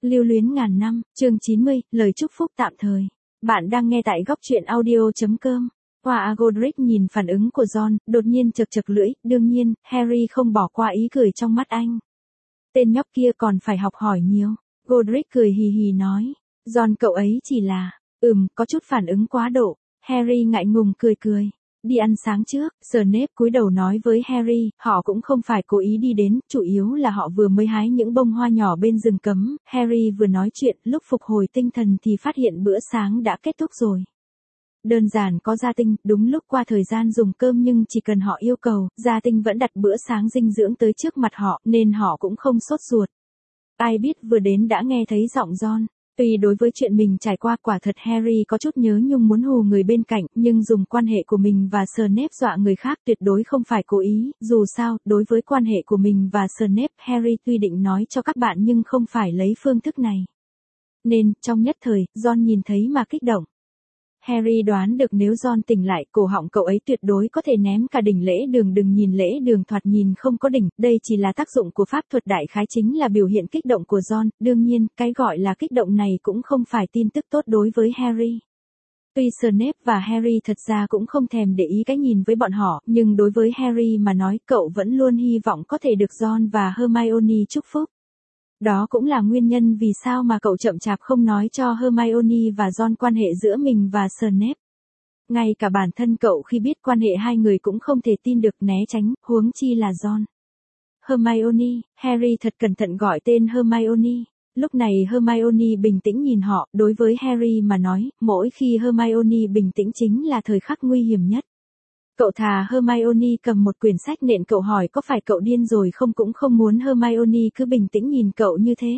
Lưu luyến ngàn năm, chương 90, lời chúc phúc tạm thời. Bạn đang nghe tại góc truyện audio.com. Qua Godric nhìn phản ứng của Ron, đột nhiên chật chật lưỡi, đương nhiên, Harry không bỏ qua ý cười trong mắt anh. Tên nhóc kia còn phải học hỏi nhiều. Godric cười hì hì nói. Ron cậu ấy chỉ là, có chút phản ứng quá độ. Harry ngại ngùng cười cười. Đi ăn sáng trước, Snape cúi đầu nói với Harry, họ cũng không phải cố ý đi đến, chủ yếu là họ vừa mới hái những bông hoa nhỏ bên rừng cấm. Harry vừa nói chuyện, lúc phục hồi tinh thần thì phát hiện bữa sáng đã kết thúc rồi. Đơn giản có gia tinh, đúng lúc qua thời gian dùng cơm nhưng chỉ cần họ yêu cầu, gia tinh vẫn đặt bữa sáng dinh dưỡng tới trước mặt họ, nên họ cũng không sốt ruột. Ai biết vừa đến đã nghe thấy giọng Ron. Tuy đối với chuyện mình trải qua quả thật Harry có chút nhớ nhung muốn hù người bên cạnh, nhưng dùng quan hệ của mình và Snape dọa người khác tuyệt đối không phải cố ý, dù sao, đối với quan hệ của mình và Snape, Harry tuy định nói cho các bạn nhưng không phải lấy phương thức này. Nên, trong nhất thời, Ron nhìn thấy mà kích động. Harry đoán được nếu Ron tỉnh lại, cổ họng cậu ấy tuyệt đối có thể ném cả đỉnh lễ đường. Đừng nhìn lễ đường thoạt nhìn không có đỉnh, đây chỉ là tác dụng của pháp thuật, đại khái chính là biểu hiện kích động của Ron. Đương nhiên, cái gọi là kích động này cũng không phải tin tức tốt đối với Harry. Tuy Snape và Harry thật ra cũng không thèm để ý cái nhìn với bọn họ, nhưng đối với Harry mà nói, cậu vẫn luôn hy vọng có thể được Ron và Hermione chúc phúc. Đó cũng là nguyên nhân vì sao mà cậu chậm chạp không nói cho Hermione và Ron quan hệ giữa mình và Snape. Ngay cả bản thân cậu khi biết quan hệ hai người cũng không thể tin được, né tránh, huống chi là Ron. Hermione, Harry thật cẩn thận gọi tên Hermione. Lúc này Hermione bình tĩnh nhìn họ, đối với Harry mà nói, mỗi khi Hermione bình tĩnh chính là thời khắc nguy hiểm nhất. Cậu thà Hermione cầm một quyển sách nện cậu hỏi có phải cậu điên rồi không, cũng không muốn Hermione cứ bình tĩnh nhìn cậu như thế.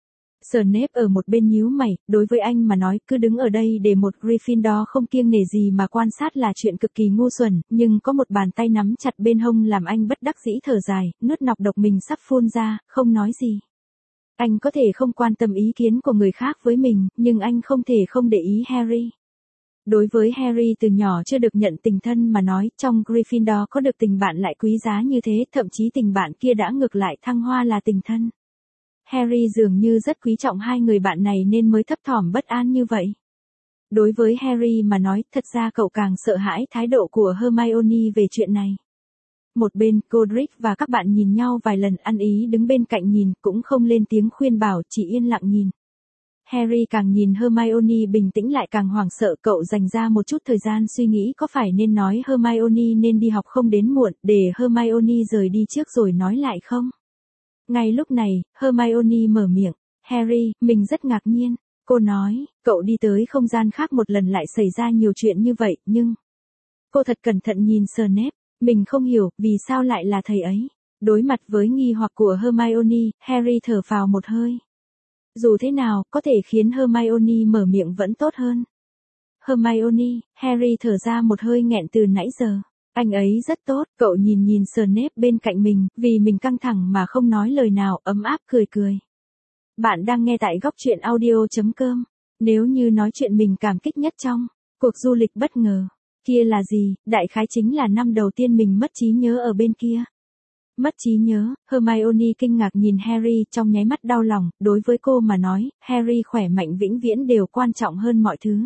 Snape ở một bên nhíu mày, đối với anh mà nói cứ đứng ở đây để một Gryffindor không kiêng nể gì mà quan sát là chuyện cực kỳ ngu xuẩn, nhưng có một bàn tay nắm chặt bên hông làm anh bất đắc dĩ thở dài, nuốt nọc độc mình sắp phun ra, không nói gì. Anh có thể không quan tâm ý kiến của người khác với mình, nhưng anh không thể không để ý Harry. Đối với Harry từ nhỏ chưa được nhận tình thân mà nói, trong Gryffindor có được tình bạn lại quý giá như thế, thậm chí tình bạn kia đã ngược lại thăng hoa là tình thân. Harry dường như rất quý trọng hai người bạn này nên mới thấp thỏm bất an như vậy. Đối với Harry mà nói, thật ra cậu càng sợ hãi thái độ của Hermione về chuyện này. Một bên, Godric và các bạn nhìn nhau vài lần, ăn ý đứng bên cạnh nhìn, cũng không lên tiếng khuyên bảo, chỉ yên lặng nhìn. Harry càng nhìn Hermione bình tĩnh lại càng hoảng sợ, cậu dành ra một chút thời gian suy nghĩ có phải nên nói Hermione nên đi học không đến muộn, để Hermione rời đi trước rồi nói lại không. Ngay lúc này, Hermione mở miệng, Harry, mình rất ngạc nhiên. Cô nói, cậu đi tới không gian khác một lần lại xảy ra nhiều chuyện như vậy, nhưng... Cô thật cẩn thận nhìn Snape, mình không hiểu, vì sao lại là thầy ấy. Đối mặt với nghi hoặc của Hermione, Harry thở phào một hơi. Dù thế nào, có thể khiến Hermione mở miệng vẫn tốt hơn. Hermione, Harry thở ra một hơi nghẹn từ nãy giờ. Anh ấy rất tốt, cậu nhìn Snape bên cạnh mình, vì mình căng thẳng mà không nói lời nào, ấm áp cười cười. Bạn đang nghe tại góc truyện audio.com. Nếu như nói chuyện mình cảm kích nhất trong cuộc du lịch bất ngờ, kia là gì, đại khái chính là năm đầu tiên mình mất trí nhớ ở bên kia. Mất trí nhớ, Hermione kinh ngạc nhìn Harry, trong nháy mắt đau lòng, đối với cô mà nói, Harry khỏe mạnh vĩnh viễn đều quan trọng hơn mọi thứ.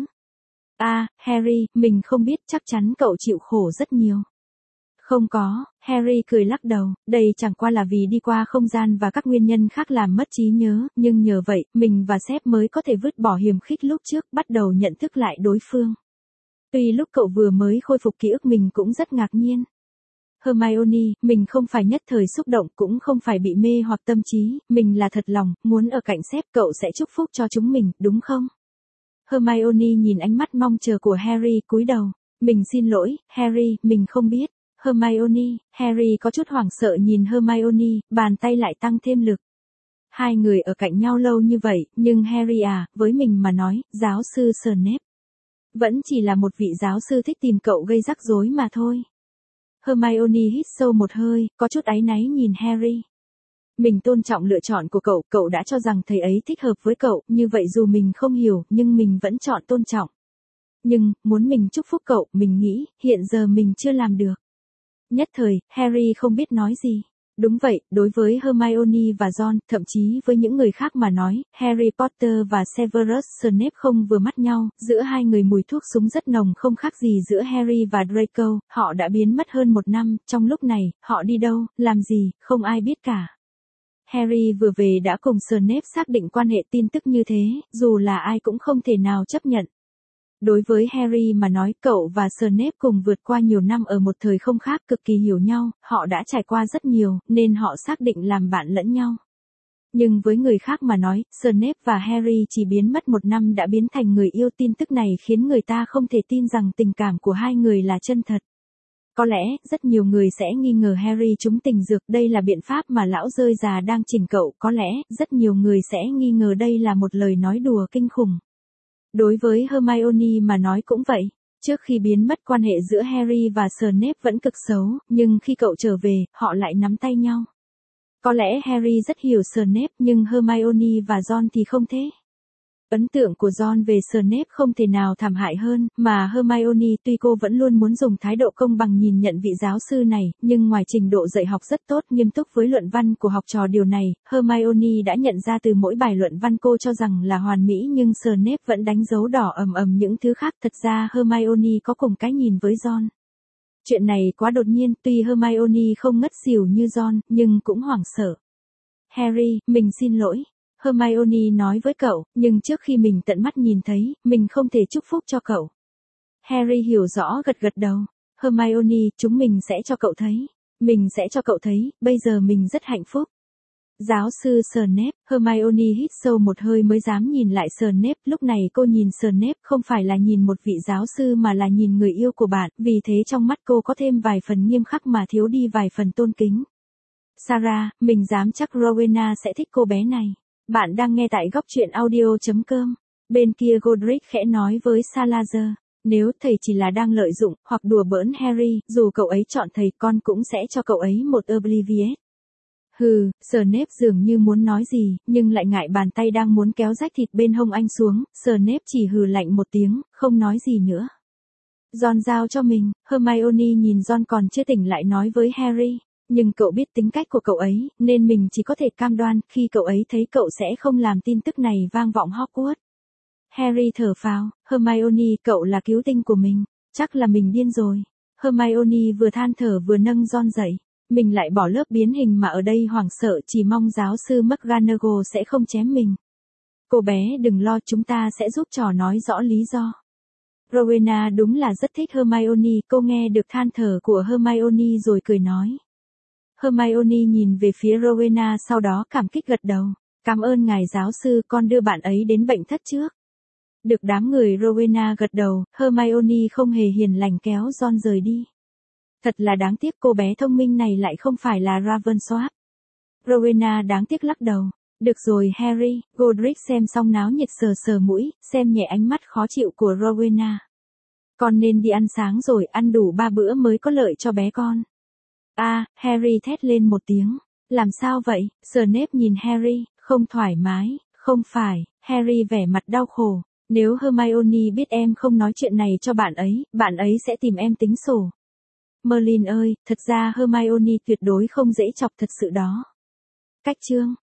Harry, mình không biết, chắc chắn cậu chịu khổ rất nhiều. Không có, Harry cười lắc đầu, đây chẳng qua là vì đi qua không gian và các nguyên nhân khác làm mất trí nhớ, nhưng nhờ vậy, mình và Sếp mới có thể vứt bỏ hiềm khích lúc trước, bắt đầu nhận thức lại đối phương. Tuy lúc cậu vừa mới khôi phục ký ức mình cũng rất ngạc nhiên. Hermione, mình không phải nhất thời xúc động, cũng không phải bị mê hoặc tâm trí, mình là thật lòng, muốn ở cạnh Sếp, cậu sẽ chúc phúc cho chúng mình, đúng không? Hermione nhìn ánh mắt mong chờ của Harry, cúi đầu. Mình xin lỗi, Harry, mình không biết. Hermione, Harry có chút hoảng sợ nhìn Hermione, bàn tay lại tăng thêm lực. Hai người ở cạnh nhau lâu như vậy, nhưng Harry với mình mà nói, giáo sư Snape vẫn chỉ là một vị giáo sư thích tìm cậu gây rắc rối mà thôi. Hermione hít sâu một hơi, có chút áy náy nhìn Harry. Mình tôn trọng lựa chọn của cậu, cậu đã cho rằng thầy ấy thích hợp với cậu, như vậy dù mình không hiểu, nhưng mình vẫn chọn tôn trọng. Nhưng, muốn mình chúc phúc cậu, mình nghĩ, hiện giờ mình chưa làm được. Nhất thời, Harry không biết nói gì. Đúng vậy, đối với Hermione và Ron, thậm chí với những người khác mà nói, Harry Potter và Severus Snape không vừa mắt nhau, giữa hai người mùi thuốc súng rất nồng không khác gì giữa Harry và Draco, họ đã biến mất hơn 1 năm, trong lúc này, họ đi đâu, làm gì, không ai biết cả. Harry vừa về đã cùng Snape xác định quan hệ tin tức như thế, dù là ai cũng không thể nào chấp nhận. Đối với Harry mà nói, cậu và Snape cùng vượt qua nhiều năm ở một thời không khác, cực kỳ hiểu nhau, họ đã trải qua rất nhiều, nên họ xác định làm bạn lẫn nhau. Nhưng với người khác mà nói, Snape và Harry chỉ biến mất 1 năm đã biến thành người yêu, tin tức này khiến người ta không thể tin rằng tình cảm của hai người là chân thật. Có lẽ, rất nhiều người sẽ nghi ngờ Harry trúng tình dược, đây là biện pháp mà lão rơi già đang chỉnh cậu, có lẽ, rất nhiều người sẽ nghi ngờ đây là một lời nói đùa kinh khủng. Đối với Hermione mà nói cũng vậy, trước khi biến mất quan hệ giữa Harry và Snape vẫn cực xấu, nhưng khi cậu trở về, họ lại nắm tay nhau. Có lẽ Harry rất hiểu Snape nhưng Hermione và Ron thì không thế. Ấn tượng của Ron về Snape không thể nào thảm hại hơn, mà Hermione tuy cô vẫn luôn muốn dùng thái độ công bằng nhìn nhận vị giáo sư này, nhưng ngoài trình độ dạy học rất tốt, nghiêm túc với luận văn của học trò, điều này, Hermione đã nhận ra từ mỗi bài luận văn cô cho rằng là hoàn mỹ, nhưng Snape vẫn đánh dấu đỏ ầm ầm những thứ khác. Thật ra Hermione có cùng cái nhìn với Ron. Chuyện này quá đột nhiên, tuy Hermione không ngất xỉu như Ron, nhưng cũng hoảng sợ. Harry, mình xin lỗi. Hermione nói với cậu, nhưng trước khi mình tận mắt nhìn thấy, mình không thể chúc phúc cho cậu. Harry hiểu rõ, gật gật đầu. Hermione, chúng mình sẽ cho cậu thấy. Mình sẽ cho cậu thấy, bây giờ mình rất hạnh phúc. Giáo sư Snape, Hermione hít sâu một hơi mới dám nhìn lại Snape, lúc này cô nhìn Snape không phải là nhìn một vị giáo sư mà là nhìn người yêu của bạn, vì thế trong mắt cô có thêm vài phần nghiêm khắc mà thiếu đi vài phần tôn kính. Sarah, mình dám chắc Rowena sẽ thích cô bé này. Bạn đang nghe tại góc truyện audio.com. Bên kia Godric khẽ nói với Salazar, nếu thầy chỉ là đang lợi dụng, hoặc đùa bỡn Harry, dù cậu ấy chọn thầy, con cũng sẽ cho cậu ấy một Obliviate. Hừ, Snape dường như muốn nói gì, nhưng lại ngại bàn tay đang muốn kéo rách thịt bên hông anh xuống, Snape chỉ hừ lạnh một tiếng, không nói gì nữa. Ron giao cho mình, Hermione nhìn Ron còn chưa tỉnh lại nói với Harry. Nhưng cậu biết tính cách của cậu ấy, nên mình chỉ có thể cam đoan, khi cậu ấy thấy cậu sẽ không làm tin tức này vang vọng Hogwarts. Harry thở phào, Hermione, cậu là cứu tinh của mình, chắc là mình điên rồi. Hermione vừa than thở vừa nâng Ron dậy. Mình lại bỏ lớp biến hình mà ở đây hoảng sợ, chỉ mong giáo sư McGonagall sẽ không chém mình. Cô bé đừng lo, chúng ta sẽ giúp trò nói rõ lý do. Rowena đúng là rất thích Hermione, cô nghe được than thở của Hermione rồi cười nói. Hermione nhìn về phía Rowena sau đó cảm kích gật đầu. Cảm ơn ngài giáo sư, con đưa bạn ấy đến bệnh thất trước. Được đám người Rowena gật đầu, Hermione không hề hiền lành kéo Ron rời đi. Thật là đáng tiếc cô bé thông minh này lại không phải là Ravensworth. Rowena đáng tiếc lắc đầu. Được rồi Harry, Godric xem xong náo nhiệt sờ sờ mũi, xem nhẹ ánh mắt khó chịu của Rowena. Con nên đi ăn sáng rồi, ăn đủ 3 bữa mới có lợi cho bé con. Harry thét lên một tiếng. Làm sao vậy? Snape nhìn Harry, không thoải mái, không phải, Harry vẻ mặt đau khổ. Nếu Hermione biết em không nói chuyện này cho bạn ấy sẽ tìm em tính sổ. Merlin ơi, thật ra Hermione tuyệt đối không dễ chọc thật sự đó. Cách chương